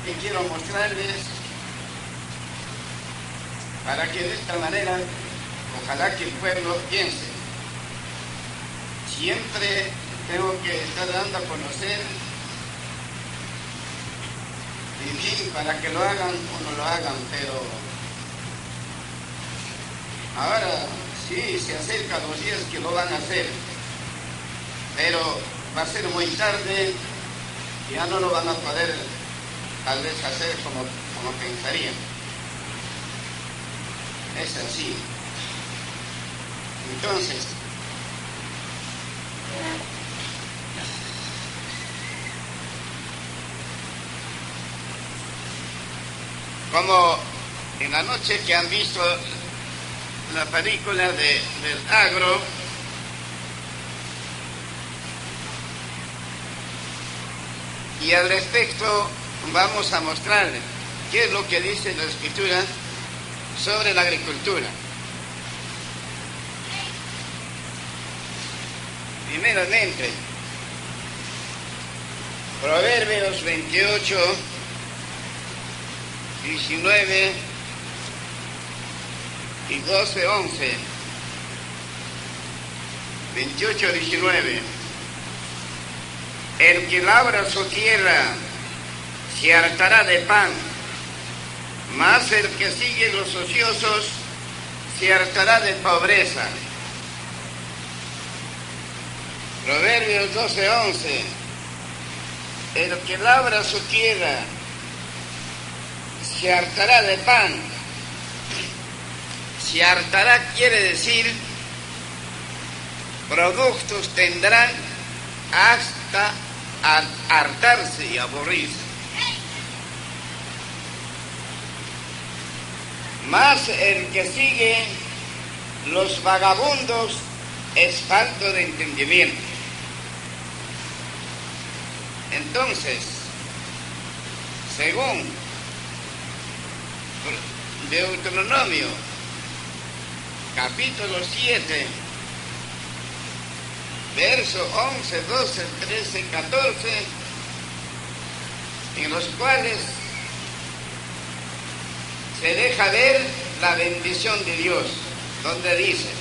que quiero mostrarles para que de esta manera, ojalá que el pueblo piense. Siempre tengo que estar dando a conocer, en fin, para que lo hagan o no lo hagan, pero ahora sí se acercan los días que lo van a hacer, pero va a ser muy tarde, ya no lo van a poder tal vez hacer como pensarían. Es así. Entonces, como en la noche que han visto la película del agro, y al respecto vamos a mostrarles qué es lo que dice la Escritura sobre la agricultura. Primeramente, Proverbios 28, 19 y 12, 11. 28, 19. El que labra su tierra se hartará de pan, mas el que sigue los ociosos se hartará de pobreza. Proverbios 12, 11. El que labra su tierra se hartará de pan. Se hartará quiere decir productos tendrán hasta hartarse y aburrirse. Mas el que sigue los vagabundos es falto de entendimiento. Entonces, según Deuteronomio, capítulo 7, verso 11, 12, 13, 14, en los cuales se deja ver la bendición de Dios, donde dice: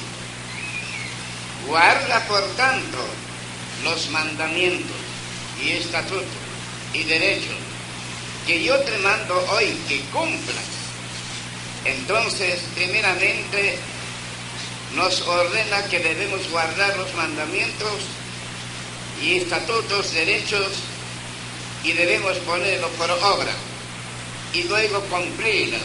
guarda por tanto los mandamientos y estatutos y derechos que yo te mando hoy que cumplas. Entonces, primeramente, nos ordena que debemos guardar los mandamientos y estatutos, derechos, y debemos ponerlos por obra y luego cumplirlas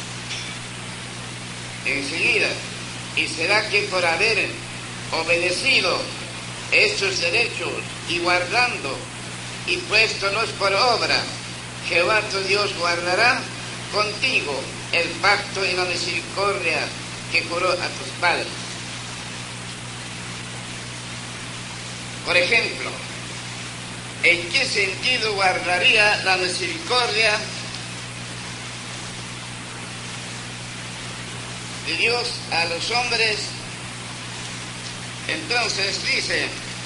enseguida. Y será que por haber obedecido estos derechos y guardando y puéstolos por obra, Jehová tu Dios guardará contigo el pacto y la misericordia que juró a tus padres. Por ejemplo, ¿en qué sentido guardaría la misericordia de Dios a los hombres? Entonces dice: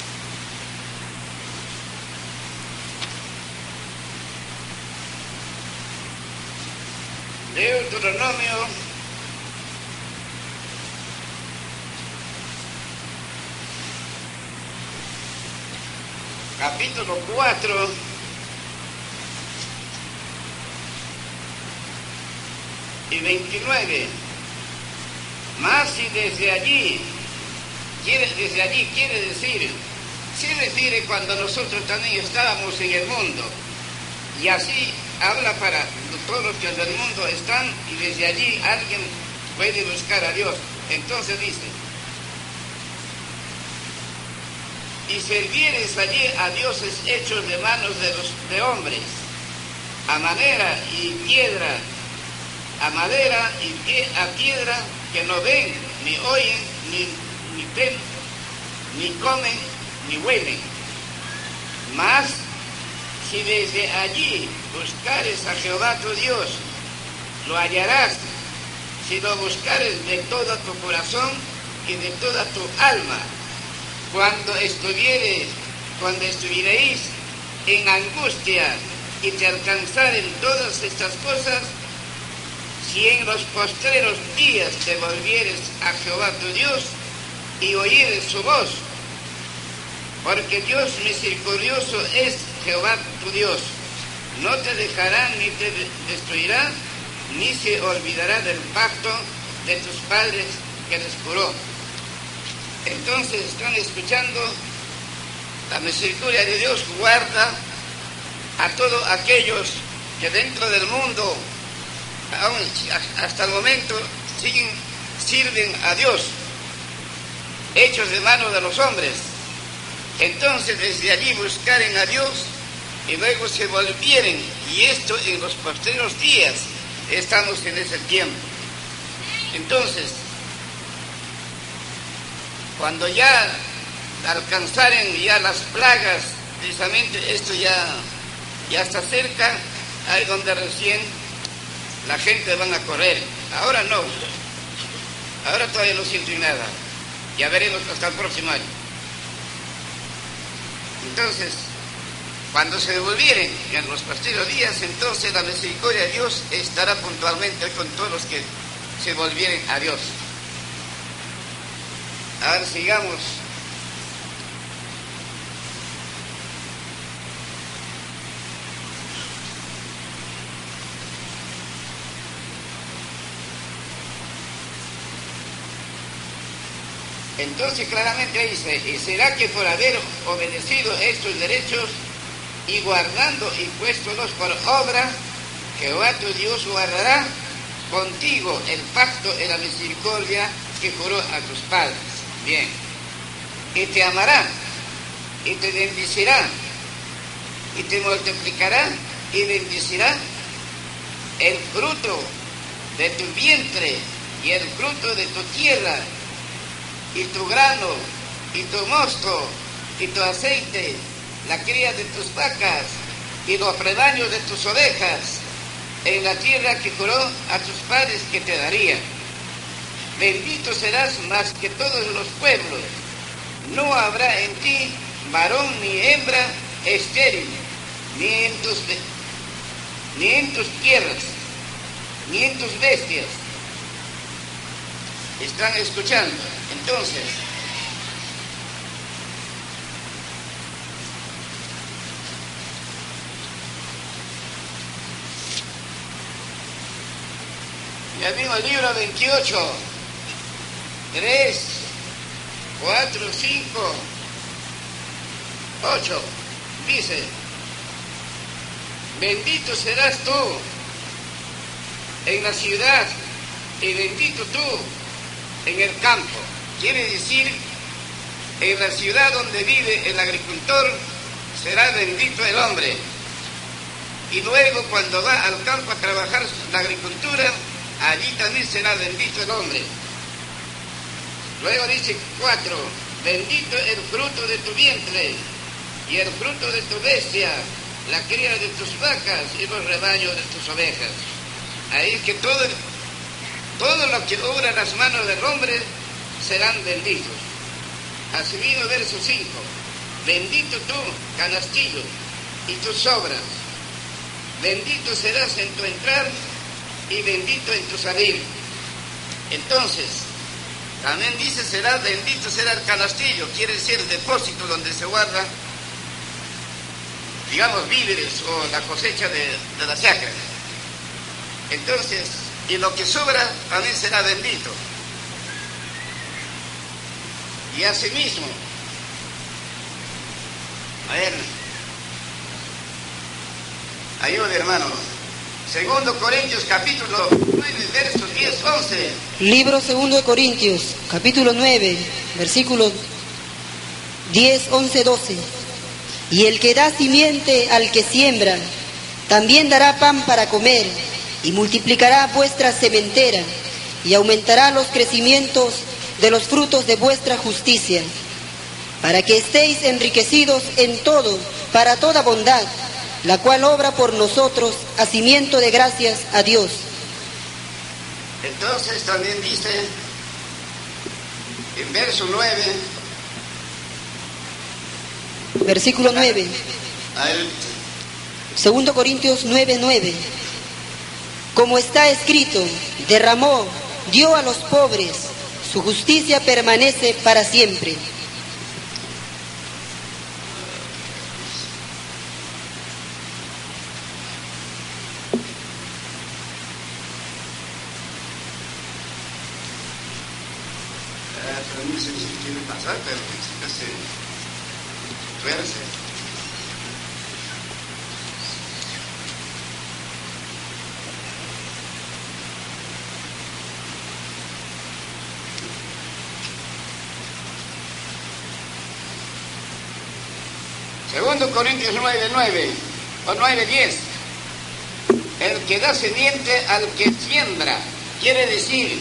Deuteronomio capítulo 4, y 29. Más si desde allí quiere decir, se refiere cuando nosotros también estábamos en el mundo, y así habla para todos los que en el mundo están, y desde allí alguien puede buscar a Dios. Entonces dice: y servieres allí a dioses hechos de manos de hombres, a madera y piedra, a madera y a piedra, que no ven, ni oyen, ni ven, ni comen, ni huelen. Mas si desde allí buscares a Jehová tu Dios, lo hallarás, si lo buscares de todo tu corazón y de toda tu alma, cuando estuviereis en angustia y te alcanzaren todas estas cosas, si en los postreros días te volvieres a Jehová tu Dios y oyeres su voz, porque Dios misericordioso es Jehová tu Dios, no te dejará ni te destruirá, ni se olvidará del pacto de tus padres que les juró. Entonces están escuchando, la misericordia de Dios guarda a todos aquellos que dentro del mundo, aún hasta el momento, sirven a Dios, hechos de mano de los hombres. Entonces desde allí buscaren a Dios y luego se volvieren, y esto en los posteriores días, estamos en ese tiempo. Entonces, cuando ya alcanzaren ya las plagas, precisamente esto ya está cerca, ahí donde recién la gente van a correr. Ahora no, ahora todavía no sienten nada, ya veremos hasta el próximo año. Entonces, cuando se devolvieren en los posteriores días, entonces la misericordia de Dios estará puntualmente con todos los que se volvieren a Dios. Ahora sigamos. Entonces claramente dice, y será que por haber obedecido estos derechos y guardando y puéstolos por obra, Jehová tu Dios guardará contigo el pacto y la misericordia que juró a tus padres. Bien. Y te amará, y te bendecirá, y te multiplicará, y bendecirá el fruto de tu vientre, y el fruto de tu tierra, y tu grano, y tu mosto, y tu aceite, la cría de tus vacas, y los rebaños de tus ovejas, en la tierra que juró a tus padres que te daría. Bendito serás más que todos los pueblos. No habrá en ti varón ni hembra estéril, ni en tus tierras, ni en tus bestias. ¿Están escuchando? Entonces, ya vimos el libro 28, 3, 4, 5, 8, dice, bendito serás tú en la ciudad y bendito tú en el campo. Quiere decir, en la ciudad donde vive el agricultor será bendito el hombre, y luego cuando va al campo a trabajar la agricultura, allí también será bendito el hombre. Luego dice 4, bendito el fruto de tu vientre y el fruto de tu bestia, la cría de tus vacas y los rebaños de tus ovejas. Ahí que todo lo que obra las manos del hombre serán benditos. Asimismo, verso 5, bendito tú, canastillo, y tus obras, bendito serás en tu entrar y bendito en tu salir. Entonces, también dice, será bendito será el canastillo, quiere decir el depósito donde se guarda, digamos, víveres o la cosecha de la chacra. Entonces, y lo que sobra también será bendito. Y asimismo, a ver, ayúdame, hermano. Segundo Corintios capítulo 9, versos 10, 11. Libro segundo de Corintios, capítulo 9, versículos 10, 11, 12. Y el que da simiente al que siembra, también dará pan para comer, y multiplicará vuestra sementera, y aumentará los crecimientos de los frutos de vuestra justicia, para que estéis enriquecidos en todo, para toda bondad, la cual obra por nosotros hacimiento de gracias a Dios. Entonces también dice en verso 9, versículo 9. 2 Corintios 9:9. Como está escrito, derramó, dio a los pobres, su justicia permanece para siempre. No sé si quiere pasar, pero se tuerce. Segundo Corintios 9:9 o 9:10. El que da semiente al que siembra, quiere decir,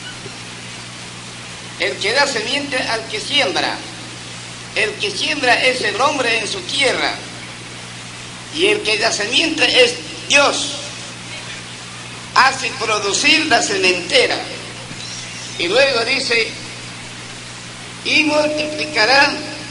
el que da semiente al que siembra. El que siembra es el hombre en su tierra, y el que da semiente es Dios. Hace producir la sementera. Y luego dice, y multiplicará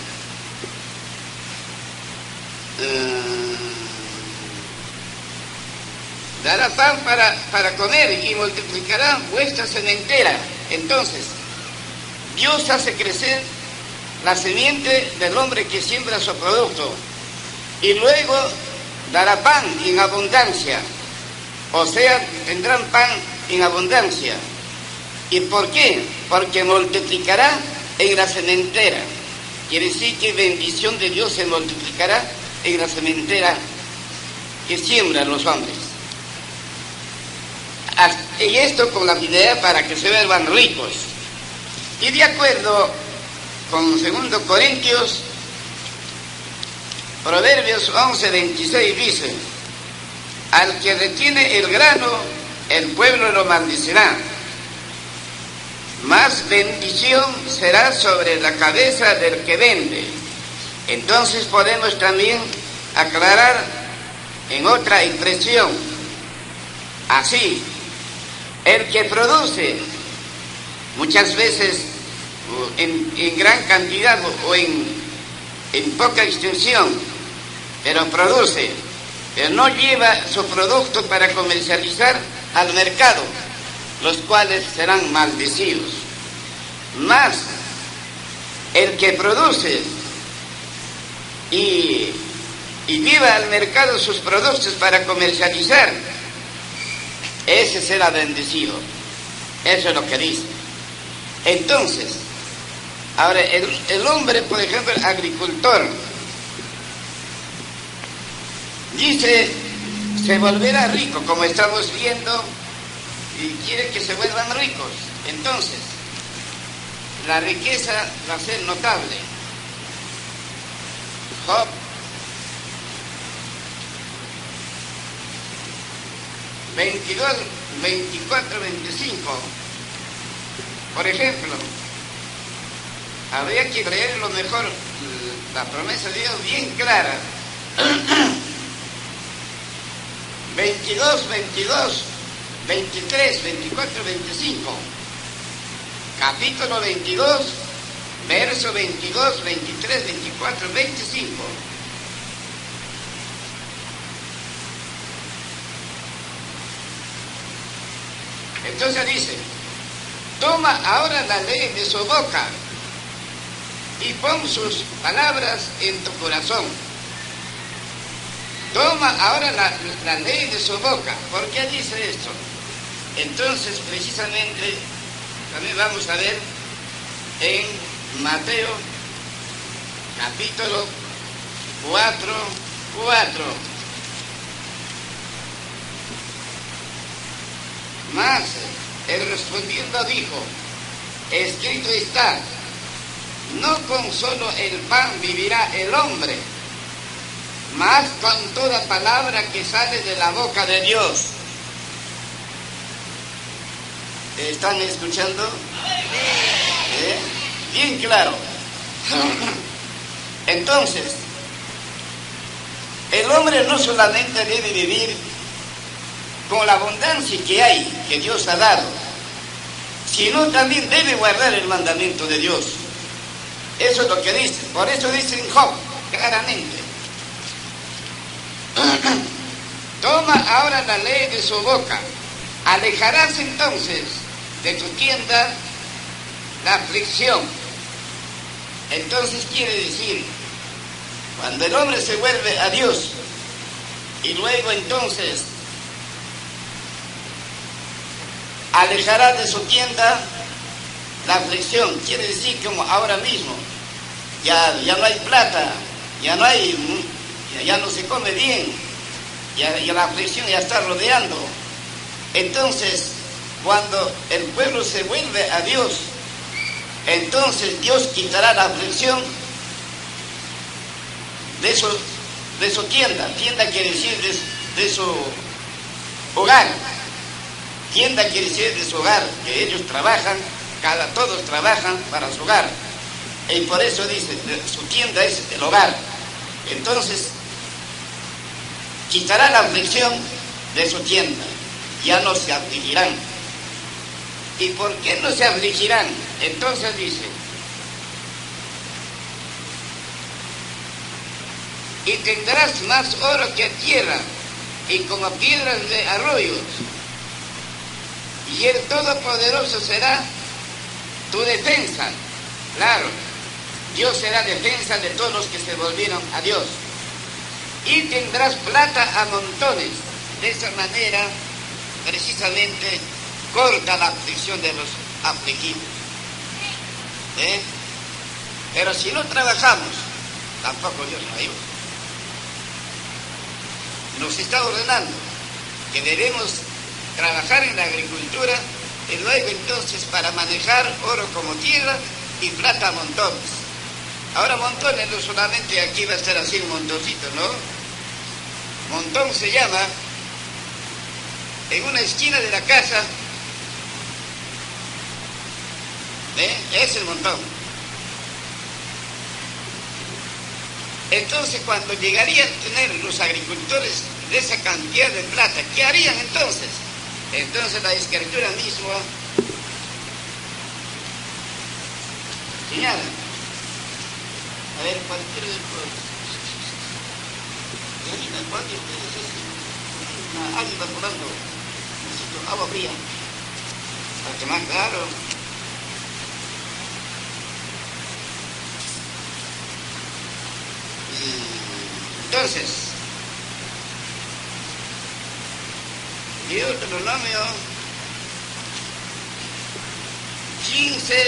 dará pan para comer y multiplicará vuestra sementera. Entonces, Dios hace crecer la semiente del hombre que siembra su producto, y luego dará pan en abundancia, o sea, tendrán pan en abundancia. ¿Y por qué? Porque multiplicará en la sementera. Quiere decir que bendición de Dios se multiplicará en la sementera que siembran los hombres. Y esto con la idea para que se vuelvan ricos. Y de acuerdo con 2 Corintios, Proverbios 11:26 dice, al que retiene el grano, el pueblo lo maldecirá. Más bendición será sobre la cabeza del que vende. Entonces podemos también aclarar en otra expresión. Así, el que produce muchas veces en gran cantidad o en poca extensión, pero produce, pero no lleva su producto para comercializar al mercado, los cuales serán maldecidos. Más el que produce y lleva al mercado sus productos para comercializar, ese será bendecido. Eso es lo que dice. Entonces, ahora el hombre, por ejemplo, el agricultor, dice, se volverá rico, como estamos viendo, y quiere que se vuelvan ricos. Entonces, la riqueza va a ser notable. Job 22, 24, 25. Por ejemplo, habría que leer lo mejor la promesa de Dios bien clara. 22, 22, 23, 24, 25. Capítulo 22, verso 22, 23, 24, 25. Entonces dice, toma ahora la ley de su boca y pon sus palabras en tu corazón. Toma ahora la ley de su boca. ¿Por qué dice esto? Entonces, precisamente, también vamos a ver en Mateo, capítulo 4. Mas, él respondiendo dijo, escrito está, no con solo el pan vivirá el hombre, mas con toda palabra que sale de la boca de Dios. ¿Están escuchando? Bien claro. Entonces, el hombre no solamente debe vivir con la abundancia que hay, que Dios ha dado, sino también debe guardar el mandamiento de Dios. Eso es lo que dice. Por eso dice en Job claramente, Toma ahora la ley de su boca. Alejarás entonces de tu tienda la aflicción. Entonces quiere decir, cuando el hombre se vuelve a Dios y luego entonces alejará de su tienda la aflicción, quiere decir como ahora mismo, ya no hay plata, ya no se come bien, ya la aflicción ya está rodeando. Entonces, cuando el pueblo se vuelve a Dios, entonces Dios quitará la aflicción de su tienda. Tienda quiere decir de su hogar. Tienda quiere decir de su hogar, que ellos trabajan, todos trabajan para su hogar. Y por eso dice, su tienda es el hogar. Entonces, quitará la aflicción de su tienda. Ya no se afligirán. ¿Y por qué no se afligirán? Entonces dice, y tendrás más oro que tierra, y como piedras de arroyos, y el Todopoderoso será tu defensa. Claro, Dios será defensa de todos los que se volvieron a Dios. Y tendrás plata a montones. De esa manera, precisamente, corta la aflicción de los afligidos. Pero si no trabajamos, tampoco Dios nos ayuda. Nos está ordenando que debemos trabajar en la agricultura y luego entonces para manejar oro como tierra y plata a montones. Ahora montones no solamente aquí va a estar así un montoncito, ¿no? Montón se llama en una esquina de la casa, es el montón. Entonces cuando llegarían a tener los agricultores de esa cantidad de plata, ¿qué harían entonces? Entonces la escritura misma señala, a ver, cualquier ¿cuál de ustedes es una águila volando? Necesito agua fría para que más claro. Entonces, Deuteronomio 15,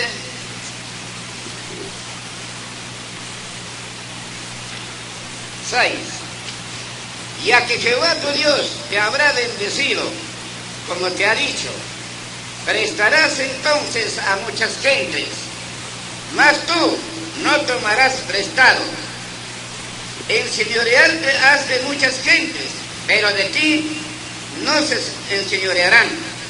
ya que Jehová tu Dios te habrá bendecido, como te ha dicho, prestarás entonces a muchas gentes, mas tú no tomarás prestado. Enseñorearte has de muchas gentes, pero de ti no se enseñorearán.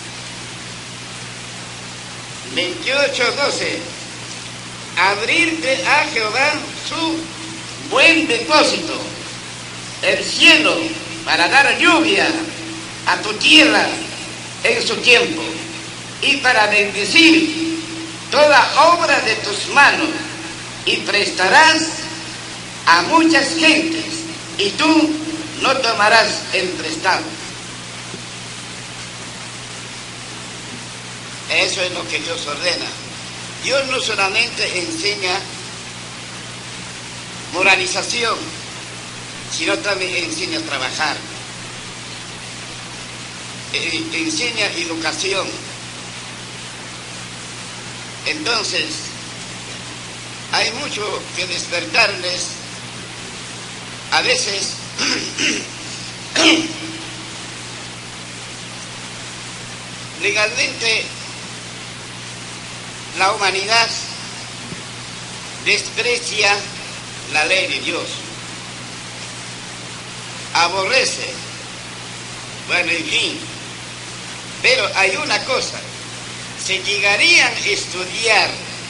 28:12. Abrirte a Jehová su buen depósito, el cielo, para dar lluvia a tu tierra en su tiempo, y para bendecir toda obra de tus manos, y prestarás a muchas gentes, y tú no tomarás en prestado. Eso es lo que Dios ordena. Dios no solamente enseña moralización, sino también enseña a trabajar. Enseña educación. Entonces, hay mucho que despertarles. A veces legalmente la humanidad desprecia la ley de Dios, aborrece, bueno, en fin. Pero hay una cosa, si llegarían a estudiar,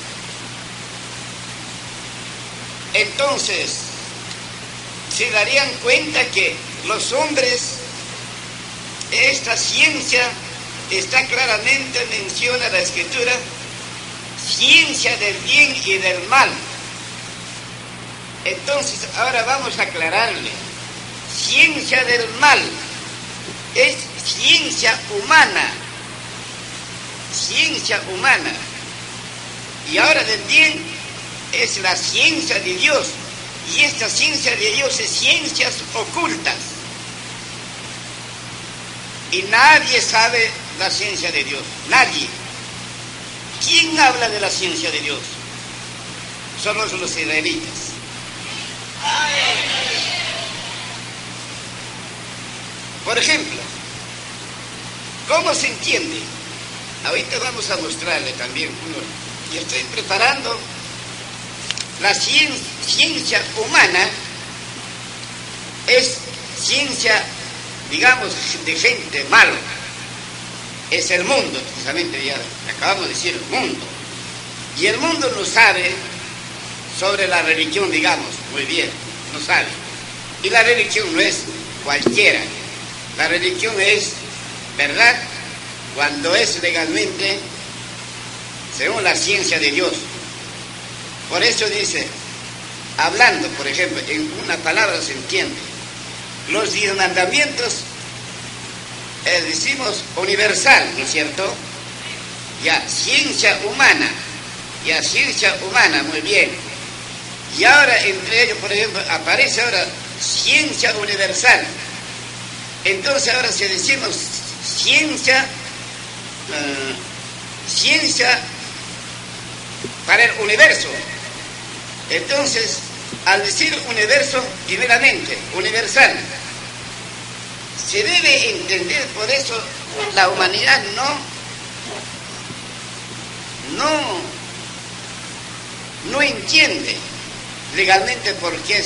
entonces se darían cuenta que los hombres, esta ciencia está claramente menciona la Escritura, ciencia del bien y del mal. Entonces ahora vamos a aclararle, ciencia del mal, es ciencia humana, ciencia humana. Y ahora del bien es la ciencia de Dios, y esta ciencia de Dios es ciencias ocultas. Y nadie sabe la ciencia de Dios, nadie. ¿Quién habla de la ciencia de Dios? Somos los israelitas. Por ejemplo, ¿cómo se entiende? Ahorita vamos a mostrarle también uno. Y estoy preparando la ciencia humana, es ciencia, digamos, de gente mala. Es el mundo, precisamente, ya acabamos de decir el mundo. Y el mundo no sabe sobre la religión, digamos, muy bien, no sabe. Y la religión no es cualquiera. La religión es verdad cuando es legalmente según la ciencia de Dios. Por eso dice, hablando, por ejemplo, en una palabra se entiende. Los 10 mandamientos, decimos universal, ¿no es cierto? Ya, ciencia humana, muy bien. Y ahora entre ellos, por ejemplo, aparece ahora ciencia universal. Entonces ahora si decimos ciencia para el universo, entonces al decir universo, primeramente, universal, se debe entender, por eso la humanidad no entiende legalmente porque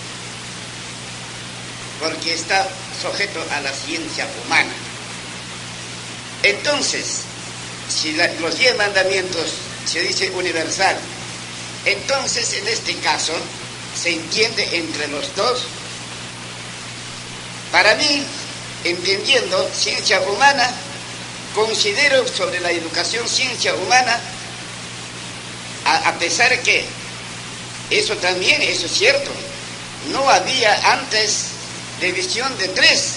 está sujeto a la ciencia humana. Entonces, si los 10 mandamientos se dice universal, entonces en este caso se entiende entre los dos. Para mí, entendiendo ciencia humana, considero sobre la educación ciencia humana, a pesar que eso es cierto, no había antes división de tres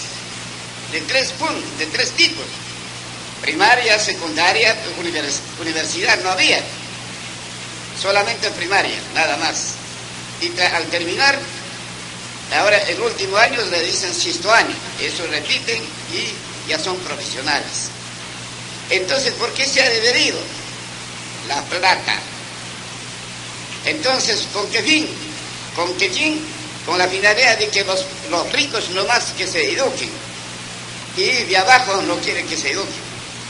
tipos: primaria, secundaria, universidad no había, solamente primaria, nada más. Y al terminar, ahora el último año le dicen sexto año, eso repiten y ya son profesionales. Entonces, ¿por qué se ha dividido? La plata. Entonces, ¿con qué fin? Con la finalidad de que los ricos nomás que se eduquen, y de abajo no quieren que se eduquen.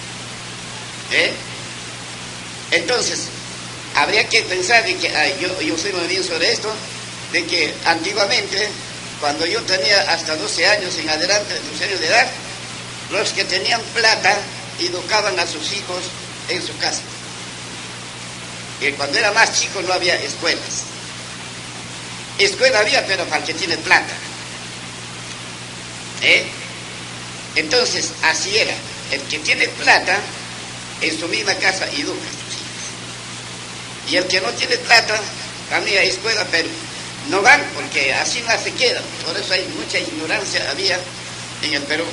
Entonces, habría que pensar de que, yo soy muy bien sobre esto, de que antiguamente, cuando yo tenía hasta 12 años en adelante, 12 años de edad, los que tenían plata educaban a sus hijos en su casa. Y cuando era más chico no había escuelas. Escuela había, pero para el que tiene plata. Entonces, así era. El que tiene plata, en su misma casa educa a sus hijos. Y el que no tiene plata, también hay escuela, pero no van, porque así no se quedan. Por eso hay mucha ignorancia había en el Perú.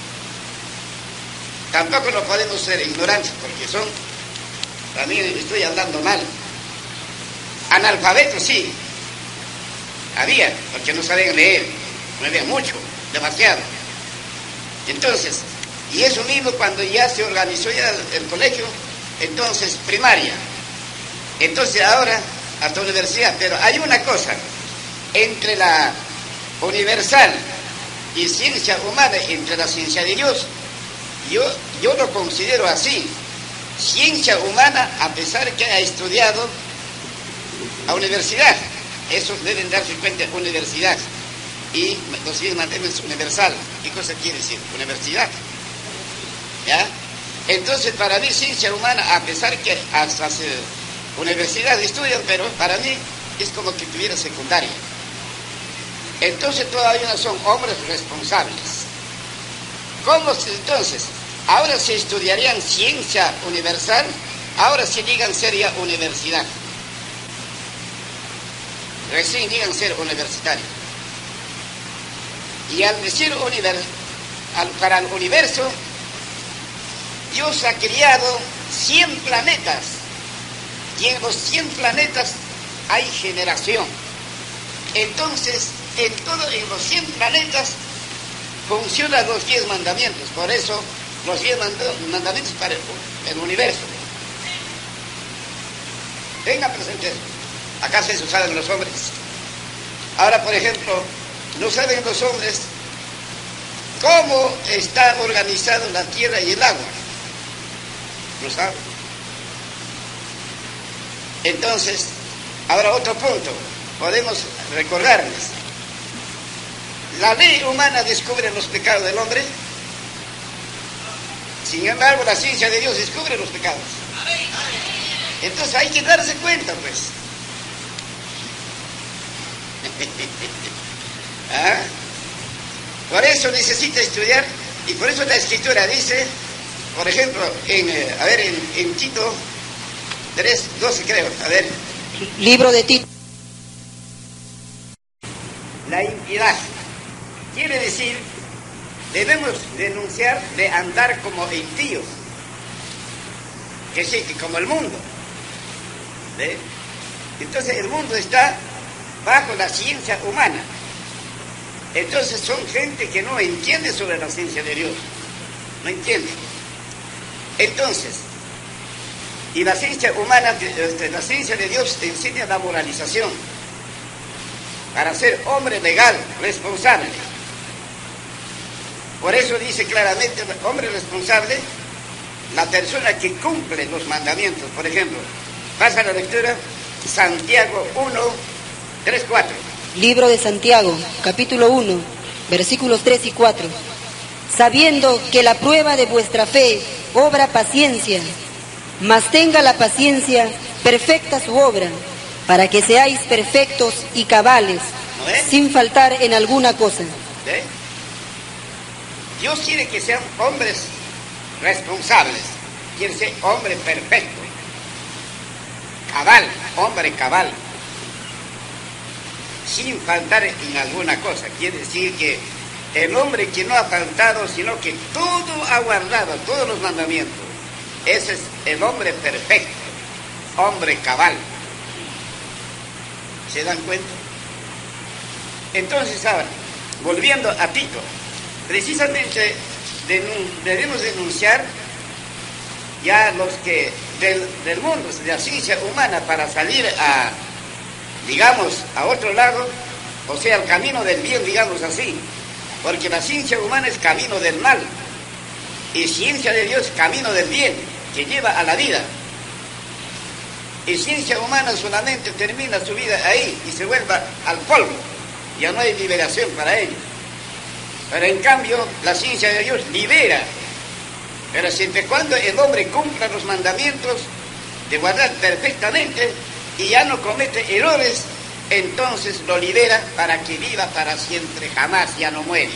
Tampoco no podemos ser ignorantes, porque también estoy hablando mal. Analfabetos sí, había, porque no sabían leer, no había mucho, demasiado. Entonces, y eso mismo cuando ya se organizó ya el colegio, entonces primaria, entonces ahora hasta universidad. Pero hay una cosa, entre la universal y ciencia humana, entre la ciencia de Dios, yo lo considero así. Ciencia humana, a pesar que ha estudiado a universidad, esos deben darse cuenta, universidad. Y los 10 mandamientos universal. ¿Qué cosa quiere decir? Universidad. ¿Ya? Entonces, para mí, ciencia humana, a pesar que hasta universidad estudian, pero para mí es como que tuviera secundaria. Entonces, todavía son hombres responsables. ¿Cómo entonces? Ahora se estudiarían ciencia universal, ahora sí digan sería universidad. Recién digan ser universitario. Y al decir para el universo, Dios ha creado 100 planetas. Y en los 100 planetas hay generación. Entonces, en los 100 planetas funcionan los 10 mandamientos. Por eso, los 10 mandamientos para el universo. Venga, presentes. Acá se saben los hombres. Ahora, por ejemplo, no saben los hombres cómo está organizado la tierra y el agua. No saben. Entonces, ahora otro punto. Podemos recordarles. La ley humana descubre los pecados del hombre. Sin embargo, la ciencia de Dios descubre los pecados. Entonces hay que darse cuenta, pues. ¿Ah? Por eso necesita estudiar, y por eso la Escritura dice, por ejemplo, en Tito 3:12 creo, Libro de Tito. La impiedad quiere decir, debemos denunciar de andar como impíos, que sí, que como el mundo. ¿Ve? Entonces el mundo está bajo la ciencia humana. Entonces son gente que no entiende sobre la ciencia de Dios. No entiende. Entonces, y la ciencia humana, la ciencia de Dios te enseña la moralización para ser hombre legal, responsable. Por eso dice claramente, hombre responsable, la persona que cumple los mandamientos. Por ejemplo, pasa la lectura, Santiago 1:3-4. Libro de Santiago, capítulo 1, versículos 3 y 4. Sabiendo que la prueba de vuestra fe obra paciencia, mas tenga la paciencia perfecta su obra, para que seáis perfectos y cabales, sin faltar en alguna cosa. ¿Eh? Dios quiere que sean hombres responsables, quiere ser hombre perfecto, cabal, hombre cabal, sin faltar en alguna cosa. Quiere decir que el hombre que no ha faltado, sino que todo ha guardado, todos los mandamientos, ese es el hombre perfecto, hombre cabal. ¿Se dan cuenta? Entonces ahora, volviendo a Tito, precisamente debemos denunciar ya los que del mundo, de la ciencia humana, para salir a, digamos, a otro lado, o sea, el camino del bien, digamos así, porque la ciencia humana es camino del mal, y ciencia de Dios camino del bien, que lleva a la vida. Y ciencia humana solamente termina su vida ahí y se vuelve al polvo, ya no hay liberación para ellos. Pero en cambio, la ciencia de Dios libera, pero siempre y cuando el hombre cumpla los mandamientos de guardar perfectamente y ya no comete errores, entonces lo libera para que viva para siempre, jamás, ya no muere.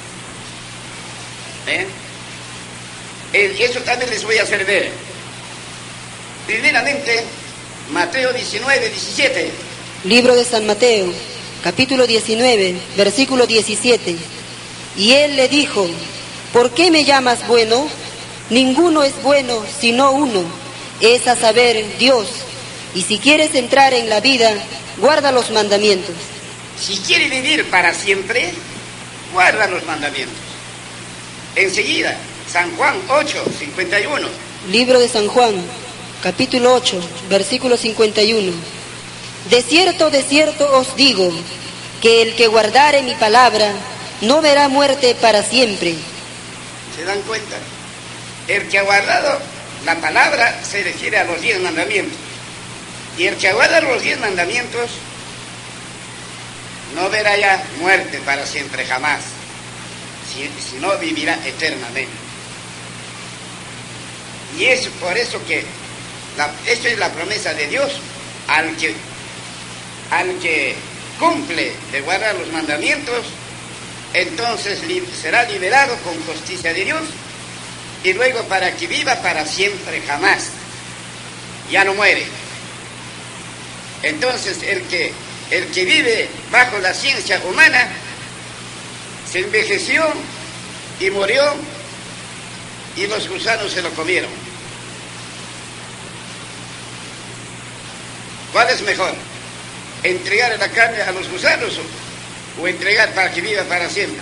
Eso también les voy a hacer ver. Primeramente, Mateo 19:17. Libro de San Mateo, capítulo 19, versículo 17. Y él le dijo, ¿por qué me llamas bueno? Ninguno es bueno sino uno, es a saber, Dios. Y si quieres entrar en la vida, guarda los mandamientos. Si quiere vivir para siempre, guarda los mandamientos. Enseguida, San Juan 8:51. Libro de San Juan, capítulo 8, versículo 51. De cierto os digo, que el que guardare mi palabra, no verá muerte para siempre. ¿Se dan cuenta? El que ha guardado la palabra se refiere a los 10 mandamientos. Y el que guarda los 10 mandamientos no verá ya muerte para siempre, jamás, sino vivirá eternamente. Y es por eso que esto es la promesa de Dios al que cumple de guardar los mandamientos, entonces será liberado con justicia de Dios, y luego para que viva para siempre, jamás, ya no muere. Entonces el que vive bajo la ciencia humana se envejeció y murió y los gusanos se lo comieron. ¿Cuál es mejor? ¿Entregar la carne a los gusanos o entregar para que viva para siempre?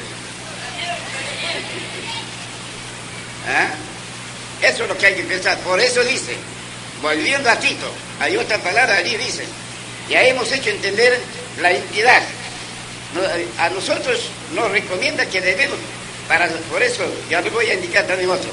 ¿Ah? Eso es lo que hay que pensar. Por eso dice, volviendo a Tito, hay otra palabra allí, dice, ya hemos hecho entender la entidad. A nosotros nos recomienda que debemos, por eso ya lo voy a indicar también otro,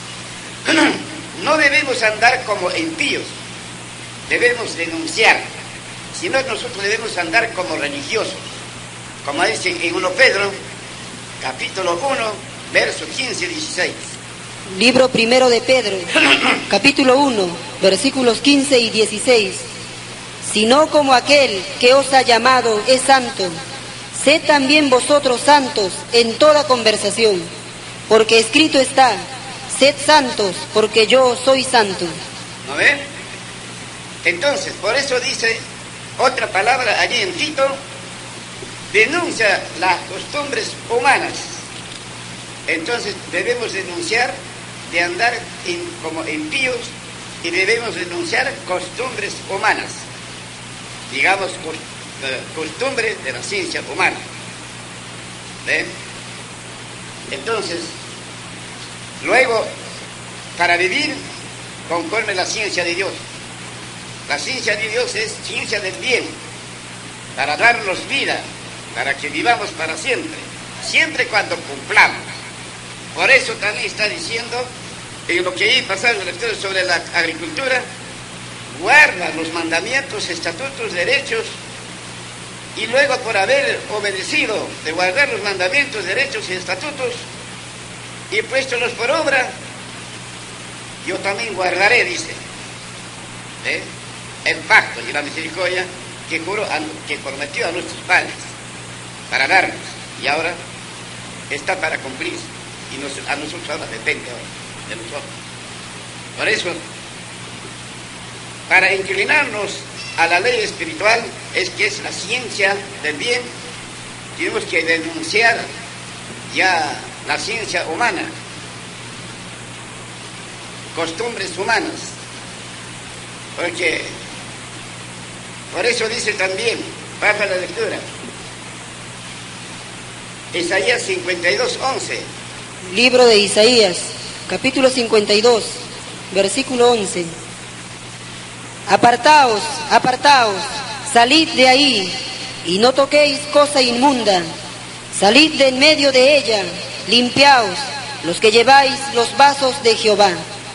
no debemos andar como impíos, debemos denunciar, sino nosotros debemos andar como religiosos, como dice en 1 Pedro, capítulo 1, versos 15 y 16. Libro primero de Pedro, capítulo 1, versículos 15 y 16. Sino como aquel que os ha llamado es santo, sed también vosotros santos en toda conversación, porque escrito está, sed santos, porque yo soy santo. ¿No ve? Entonces, por eso dice otra palabra allí en Tito, denuncia las costumbres humanas. Entonces debemos denunciar de andar como impíos y debemos denunciar costumbres humanas, digamos costumbres de la ciencia humana. ¿Ven? Entonces, luego, para vivir conforme la ciencia de Dios, la ciencia de Dios es ciencia del bien, para darnos vida, para que vivamos para siempre, siempre cuando cumplamos. Por eso también está diciendo, en lo que ahí pasaron el estudio sobre la agricultura, guarda los mandamientos, estatutos, derechos, y luego por haber obedecido de guardar los mandamientos, derechos y estatutos, y puéstolos por obra, yo también guardaré, dice, el pacto y la misericordia que juró, que prometió a nuestros padres para darnos, y ahora está para cumplir, y a nosotros ahora depende de nosotros. Por eso, para inclinarnos a la ley espiritual, es que es la ciencia del bien, tenemos que denunciar ya la ciencia humana, costumbres humanas, porque por eso dice también, baja la lectura, Isaías 52:11. Libro de Isaías, capítulo 52, versículo 11. Apartaos, apartaos, salid de ahí, y no toquéis cosa inmunda, salid de en medio de ella, limpiaos, los que lleváis los vasos de Jehová.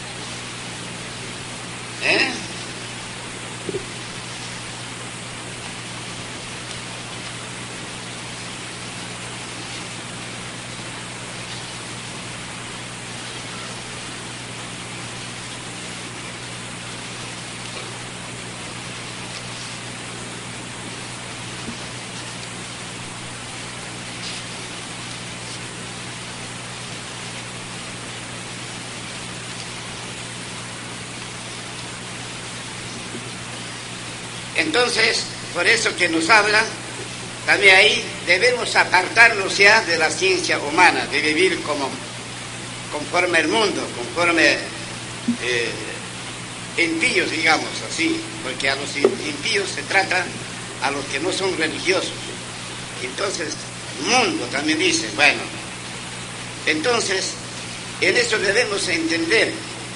Entonces, por eso que nos habla, también ahí debemos apartarnos ya de la ciencia humana, de vivir conforme el mundo, conforme impíos, digamos así, porque a los impíos se trata a los que no son religiosos. Entonces, mundo también dice, bueno, entonces, en eso debemos entender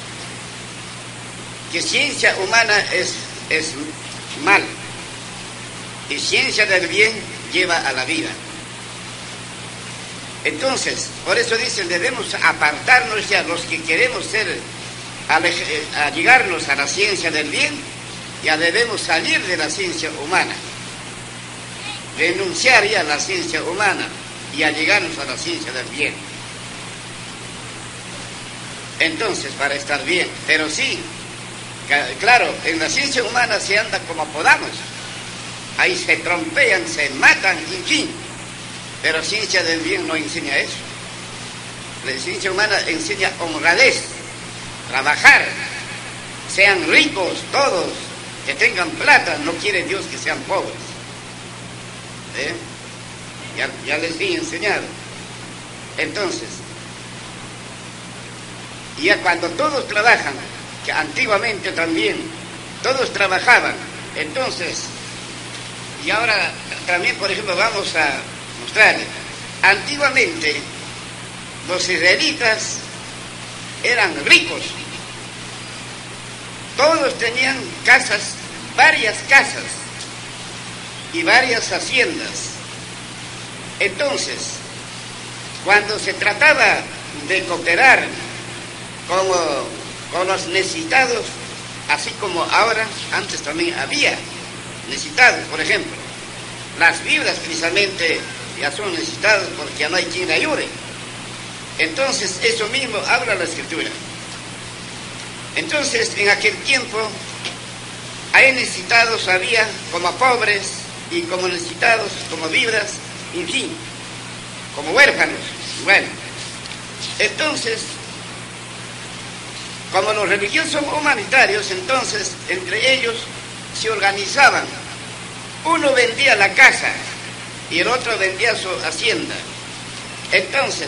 que ciencia humana es mal, y ciencia del bien lleva a la vida. Entonces, por eso dicen, debemos apartarnos ya, los que queremos allegarnos a la ciencia del bien, ya debemos salir de la ciencia humana, renunciar ya a la ciencia humana y allegarnos a la ciencia del bien. Entonces, para estar bien, pero sí, claro, en la ciencia humana se anda como podamos, ahí se trompean, se matan, en fin, pero ciencia del bien no enseña eso. La ciencia humana enseña honradez, trabajar, sean ricos todos, que tengan plata, no quiere Dios que sean pobres. Ya les he enseñado. Entonces, ya cuando todos trabajan, que antiguamente también todos trabajaban, entonces, y ahora también, por ejemplo, vamos a mostrar, antiguamente los israelitas eran ricos, todos tenían casas, varias casas y varias haciendas. Entonces, cuando se trataba de cooperar con los necesitados, así como ahora, antes también había necesitados, por ejemplo, las viudas precisamente ya son necesitadas porque ya no hay quien ayude. Entonces, eso mismo habla la Escritura. Entonces, en aquel tiempo, hay necesitados, había como pobres y como necesitados, como viudas, en fin, como huérfanos. Bueno, entonces, como los religiosos son humanitarios, entonces, entre ellos se organizaban. Uno vendía la casa y el otro vendía su hacienda. Entonces,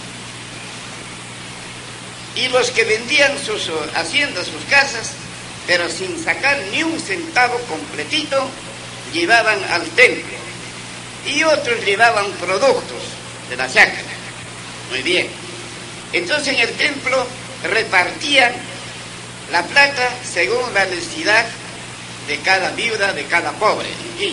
y los que vendían sus haciendas, sus casas, pero sin sacar ni un centavo completito, llevaban al templo. Y otros llevaban productos de la chacra. Muy bien. Entonces en el templo repartían la plata según la necesidad de cada viuda, de cada pobre.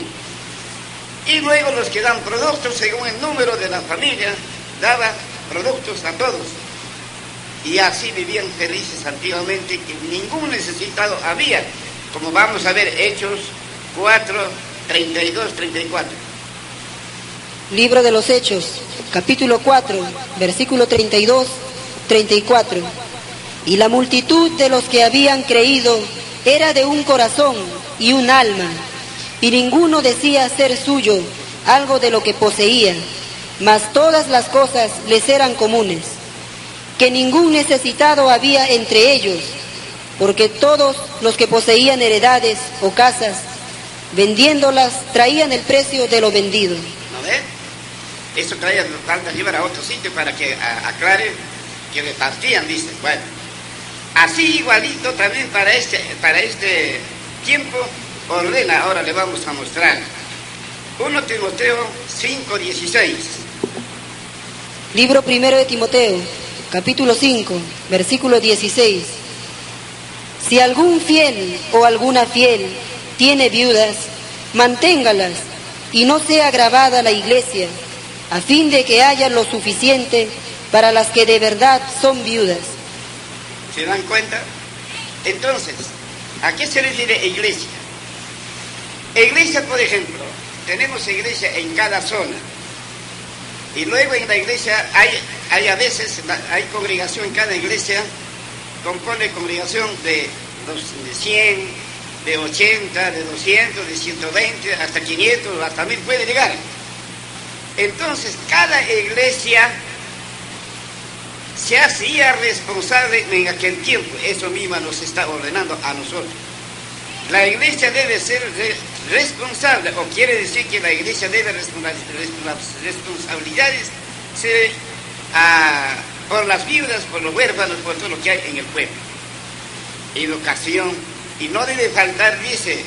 Y luego los que dan productos según el número de la familia, daban productos a todos. Y así vivían felices antiguamente, que ningún necesitado había, como vamos a ver Hechos 4, 32, 34. Libro de los Hechos, capítulo 4, versículo 32, 34. Y la multitud de los que habían creído era de un corazón y un alma, y ninguno decía ser suyo algo de lo que poseía, mas todas las cosas les eran comunes, que ningún necesitado había entre ellos, porque todos los que poseían heredades o casas, vendiéndolas, traían el precio de lo vendido. ¿No ves? Eso traía, falta llevar a otro sitio para que aclare que repartían, dice. Bueno, así igualito también para este tiempo ordena, ahora le vamos a mostrar. 1 Timoteo 5, 16. Libro primero de Timoteo, capítulo 5, versículo 16. Si algún fiel o alguna fiel tiene viudas, manténgalas y no sea agravada la iglesia, a fin de que haya lo suficiente para las que de verdad son viudas. ¿Se dan cuenta? Entonces, ¿a qué se refiere iglesia? Iglesia, por ejemplo, tenemos iglesia en cada zona. Y luego en la iglesia hay a veces, hay congregación en cada iglesia, compone congregación de 100, de 80, de 200, de 120, hasta 500, hasta 1000 puede llegar. Entonces, cada iglesia se hacía responsable en aquel tiempo. Eso mismo nos está ordenando a nosotros. La iglesia debe ser responsable, o quiere decir que la iglesia debe responsabilidades por las viudas, por los huérfanos, por todo lo que hay en el pueblo. Educación, y no debe faltar, dice,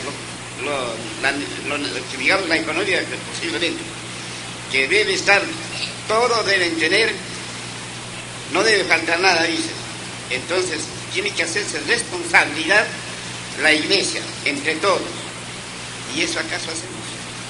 digamos, la economía posiblemente, que debe estar, todos deben tener, no debe faltar nada, dice. Entonces, tiene que hacerse responsabilidad la iglesia, entre todos. ¿Y eso acaso hacemos?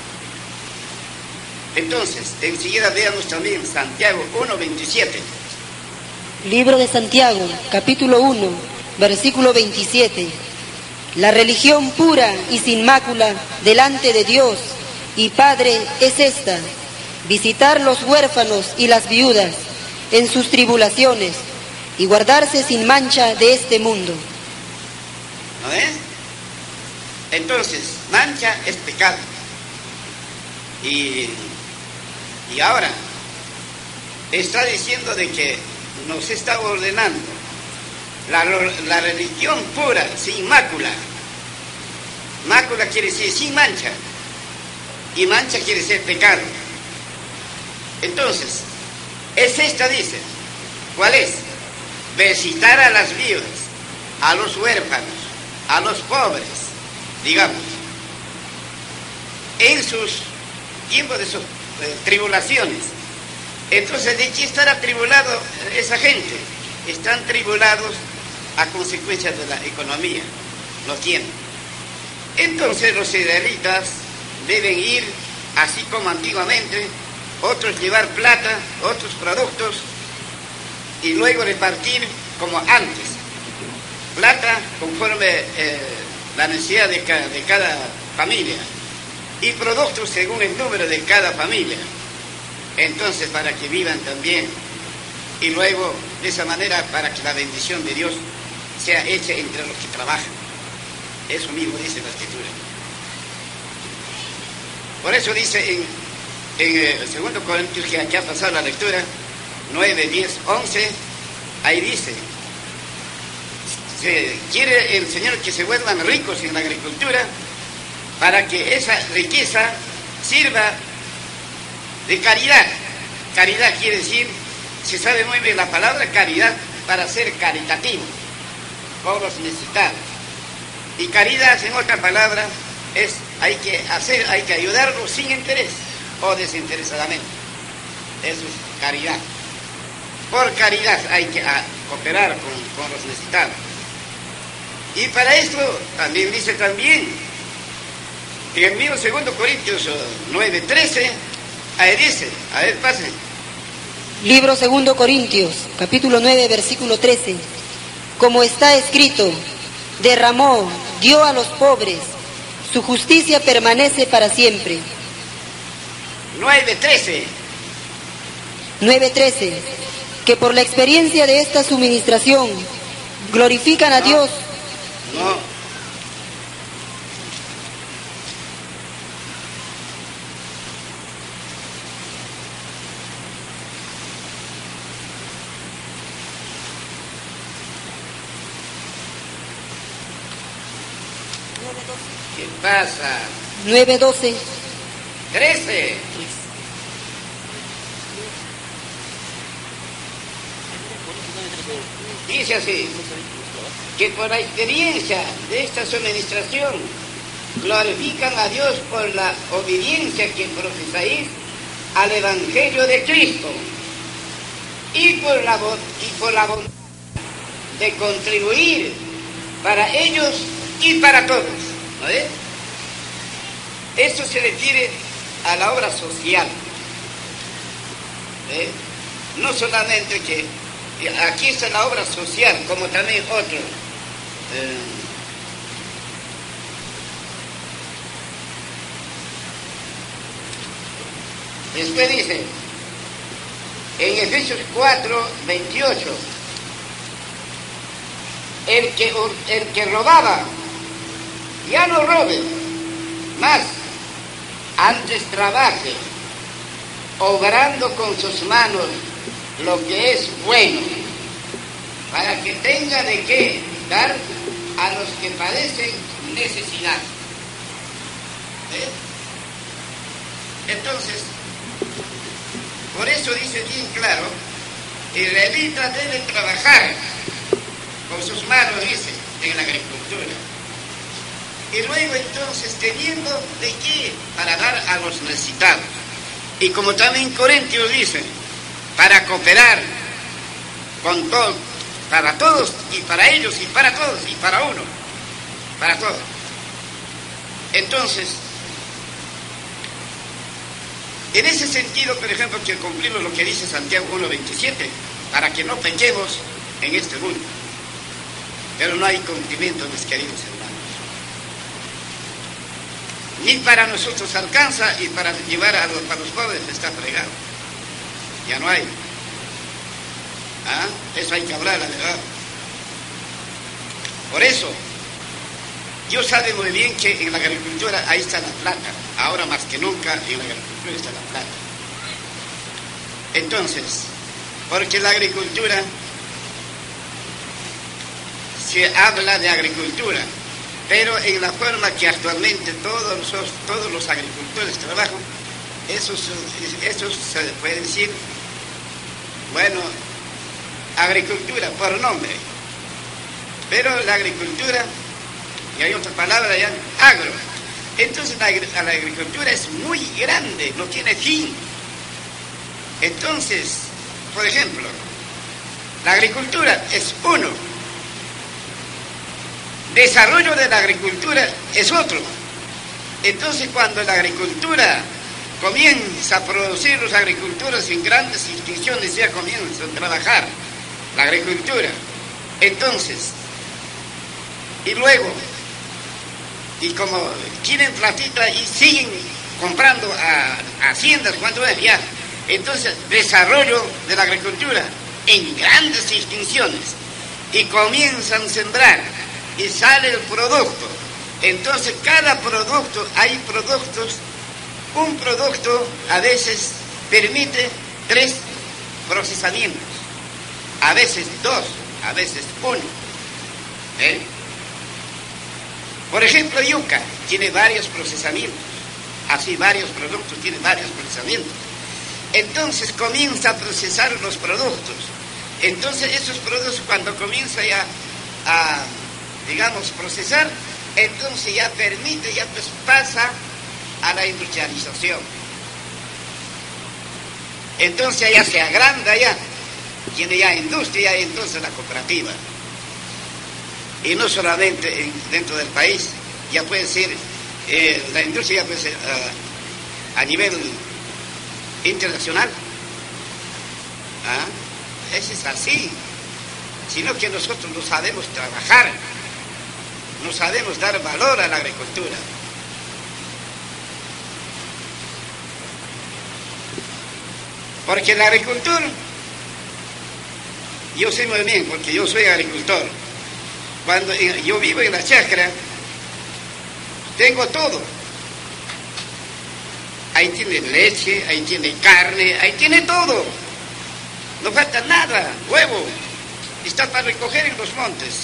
Entonces, enseguida veamos también Santiago 1:27. Libro de Santiago, capítulo 1, versículo 27. La religión pura y sin mácula delante de Dios y Padre es esta: visitar los huérfanos y las viudas en sus tribulaciones y guardarse sin mancha de este mundo. ¿No ves? Entonces, mancha es pecado. Y ahora está diciendo de que nos está ordenando la religión pura, sin mácula. Mácula quiere decir sin mancha, y mancha quiere decir pecado. Entonces, Es esta, dice. ¿Cuál es? Visitar a las viudas, a los huérfanos, a los pobres, digamos, en sus tiempos de sus tribulaciones. Entonces, ¿de qué estará tribulado esa gente? Están tribulados a consecuencia de la economía, no tienen. Entonces los israelitas deben ir, así como antiguamente, otros llevar plata, otros productos, y luego repartir como antes. Plata conforme la necesidad de cada familia, y productos según el número de cada familia. Entonces, para que vivan también, y luego de esa manera para que la bendición de Dios sea hecha entre los que trabajan. Eso mismo dice la Escritura. Por eso dice en el 2 Corintios, que aquí ha pasado la lectura, 9, 10, 11, ahí dice, quiere el Señor que se vuelvan ricos en la agricultura para que esa riqueza sirva de caridad. Caridad quiere decir, se sabe muy bien la palabra caridad, para ser caritativo con los necesitados. Y caridad, en otra palabra, es hay que ayudarlos sin interés o desinteresadamente. Eso es caridad. Por caridad hay que cooperar con los necesitados. Y para esto también dice también, en el mismo 2 Corintios 9, 13, ahí dice, a ver, pase. Libro 2 Corintios, capítulo 9, versículo 13. Como está escrito, derramó, dio a los pobres, su justicia permanece para siempre. 9:13. 9:13. Que por la experiencia de esta suministración glorifican a Dios. No. ¿Qué pasa? 9:12. 13. Dice así, que por la experiencia de esta suministración glorifican a Dios por la obediencia que profesáis al Evangelio de Cristo y por la bondad de contribuir para ellos y para todos. ¿No es? Esto se refiere a la obra social. No solamente que aquí está la obra social, como también otro. Después dice, en Efesios 4, 28, el que robaba, ya no robe más, antes trabaje, obrando con sus manos lo que es bueno, para que tenga de qué dar a los que padecen necesidad. Entonces, por eso dice bien claro, israelitas deben trabajar con sus manos, dice, en la agricultura. Y luego entonces teniendo de qué para dar a los necesitados. Y como también Corintios dice, para cooperar con todos, para todos y para ellos y para todos y para uno, para todos. Entonces, en ese sentido, por ejemplo, que cumplimos lo que dice Santiago 1:27, para que no pequemos en este mundo. Pero no hay cumplimiento, mis queridos hermanos. Ni para nosotros alcanza, y para llevar para los pobres está fregado. Ya no hay. Eso hay que hablar, la verdad. Por eso, Dios sabe muy bien que en la agricultura ahí está la plata. Ahora más que nunca en la agricultura está la plata. Entonces, porque la agricultura, se habla de agricultura, pero en la forma que actualmente todos los agricultores trabajan, eso se puede decir Bueno, agricultura por nombre, pero la agricultura, y hay otra palabra ya, agro. Entonces la agricultura es muy grande, no tiene fin. Entonces, por ejemplo, la agricultura es uno, desarrollo de la agricultura es otro. Entonces cuando la agricultura comienza a producir, los agricultores en grandes instituciones ya comienzan a trabajar la agricultura. Entonces, y luego, y como tienen platita y siguen comprando a haciendas cuando es ya, entonces desarrollo de la agricultura en grandes extensiones y comienzan a sembrar y sale el producto. Entonces cada producto, hay productos, un producto a veces permite 3 procesamientos, a veces 2, a veces 1. Por ejemplo, yuca tiene varios procesamientos, así varios productos tienen varios procesamientos. Entonces comienza a procesar los productos. Entonces esos productos cuando comienza ya a, digamos, procesar, entonces ya permite, ya pues pasa a la industrialización. Entonces ya se agranda ya, tiene ya industria y entonces la cooperativa. Y no solamente dentro del país, ya puede ser, la industria ya puede ser a nivel internacional. Eso es así, sino que nosotros no sabemos trabajar, no sabemos dar valor a la agricultura. Porque la agricultura, yo sé muy bien, porque yo soy agricultor. Cuando yo vivo en la chacra, tengo todo. Ahí tiene leche, ahí tiene carne, ahí tiene todo. No falta nada, huevo. Está para recoger en los montes.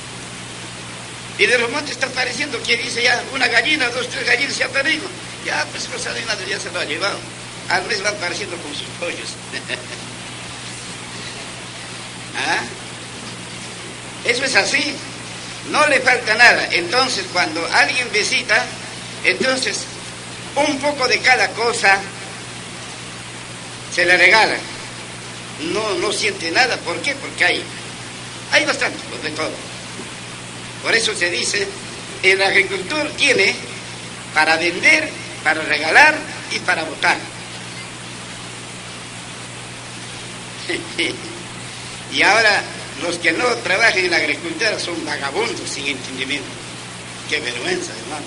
Y de los montes está apareciendo, que dice ya, una gallina, 2, 3 gallinas se ha perdido. Ya, pues no sabe nada, ya se lo ha llevado. Al mes van apareciendo con sus pollos. Eso es así, no le falta nada. Entonces cuando alguien visita, entonces un poco de cada cosa se le regala. No siente nada. ¿Por qué? Porque hay bastante de todo. Por eso se dice, el agricultor tiene para vender, para regalar y para botar. Y ahora los que no trabajan en la agricultura son vagabundos sin entendimiento. Qué vergüenza, hermanos.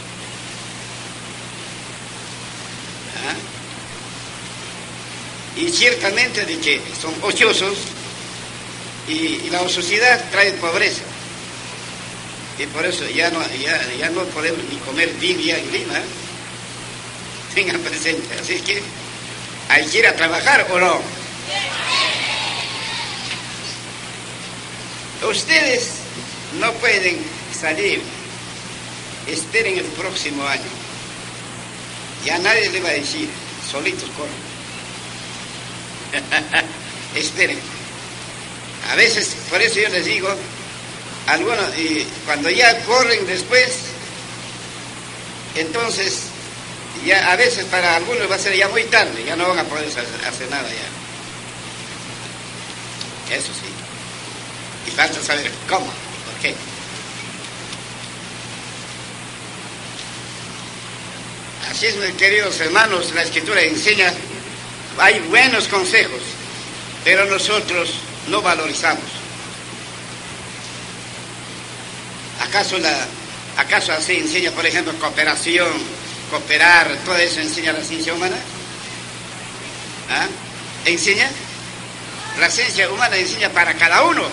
Y ciertamente de que son ociosos y la ociosidad trae pobreza. Y por eso ya no podemos ni comer bien ya en Lima. Tengan presente. Así es que hay que ir a trabajar o no. Ustedes no pueden salir, esperen el próximo año. Ya nadie le va a decir, solitos corren. Esperen. A veces, por eso yo les digo, algunos, cuando ya corren después, entonces, ya a veces para algunos va a ser ya muy tarde, ya no van a poder hacer nada ya. Eso sí. Y falta saber cómo, por qué. Así es, mis queridos hermanos, la Escritura enseña, hay buenos consejos, pero nosotros no valorizamos. ¿Acaso así enseña, por ejemplo, cooperación, cooperar, todo eso enseña la ciencia humana? ¿Enseña? La ciencia humana enseña para cada uno.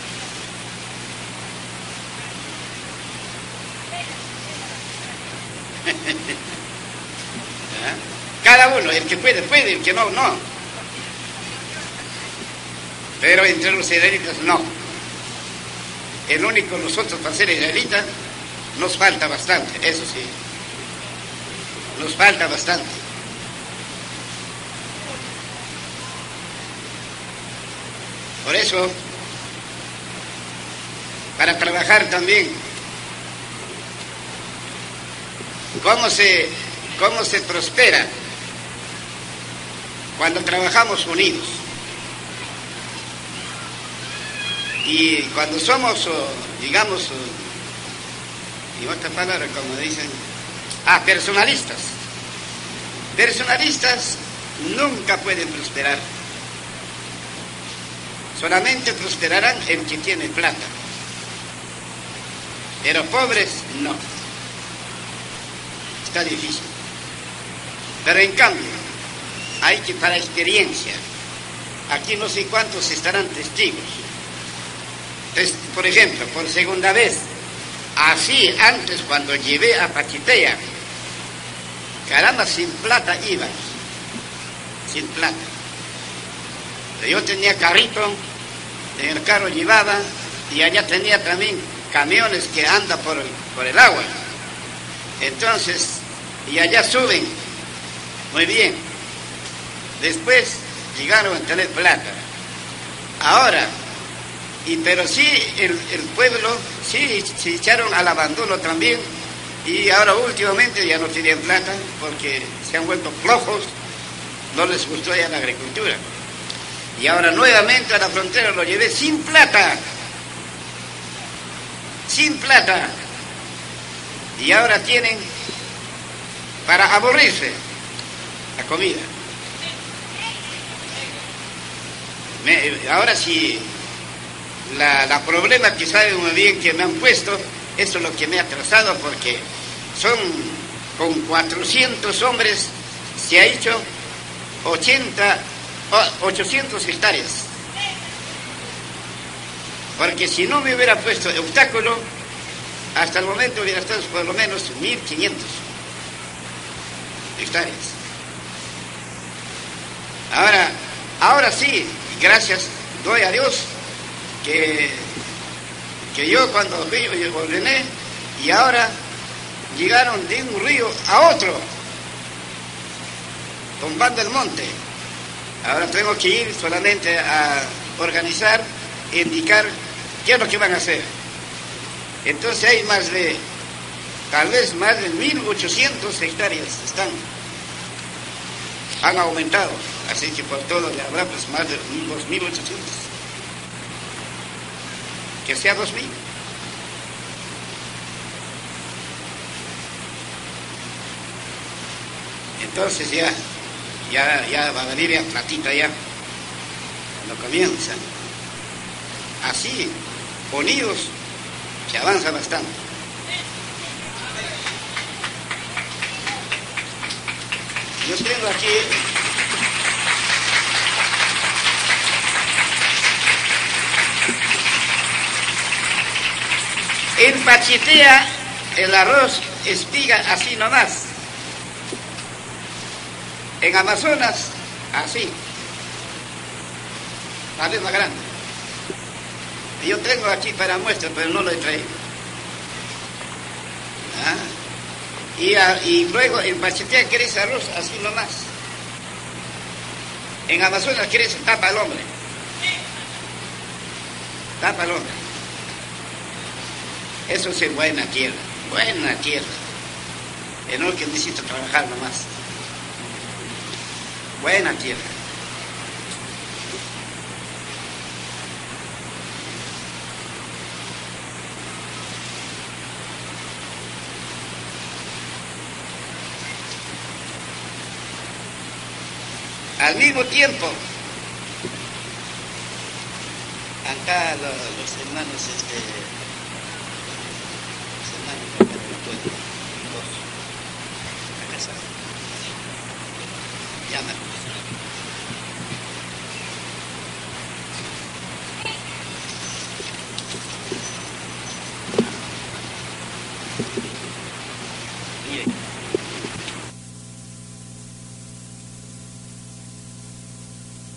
Cada uno, el que puede, el que no, no. Pero entre los israelitas no. El único nosotros para ser israelitas nos falta bastante, eso sí. Nos falta bastante. Por eso, para trabajar también, ¿cómo se prospera? Cuando trabajamos unidos. Y cuando somos, digamos, y otra palabra, como dicen, personalistas. Personalistas nunca pueden prosperar. Solamente prosperarán el que tiene plata. Pero pobres, no. Está difícil. Pero en cambio, hay que, para experiencia, aquí no sé cuántos estarán testigos. Por ejemplo, por segunda vez, así antes cuando llevé a Pachitea, caramba, sin plata íbamos, sin plata. Yo tenía carrito, en el carro llevaba, y allá tenía también camiones que andan por el agua. Entonces, y allá suben, muy bien. Después llegaron a tener plata. Ahora, pero sí, el pueblo, sí, se echaron al abandono también, y ahora últimamente ya no tienen plata, porque se han vuelto flojos, no les gustó ya la agricultura. Y ahora nuevamente a la frontera lo llevé sin plata, y ahora tienen para aburrirse la comida. Ahora sí, la problema que saben muy bien que me han puesto, eso es lo que me ha atrasado, porque con 400 hombres se ha hecho 800 hectáreas. Porque si no me hubiera puesto obstáculo, hasta el momento hubiera estado por lo menos 1500 hectáreas. Ahora sí, gracias, doy a Dios, que yo cuando fui, yo ordené, y ahora llegaron de un río a otro, tumbando el monte. Ahora tengo que ir solamente a organizar, indicar qué es lo que van a hacer. Entonces hay tal vez más de 1800 hectáreas han aumentado, así que por todo le habrá pues más de 2800. Que sea 2000. Entonces ya va a venir ya platita ya, cuando comienzan. Así, unidos, se avanza bastante. Yo tengo aquí en Pachitea el arroz espiga así nomás. En Amazonas, así. La vez más grande. Yo tengo aquí para muestra, pero no lo he traído. Y luego en Pachitea crece arroz así nomás. En Amazonas crece, tapa al hombre. Tapa al hombre. Eso es buena tierra. Buena tierra. En lo que necesito trabajar nomás. Buena tierra. Al mismo tiempo, acá los hermanos, acá no pueden, acá llaman.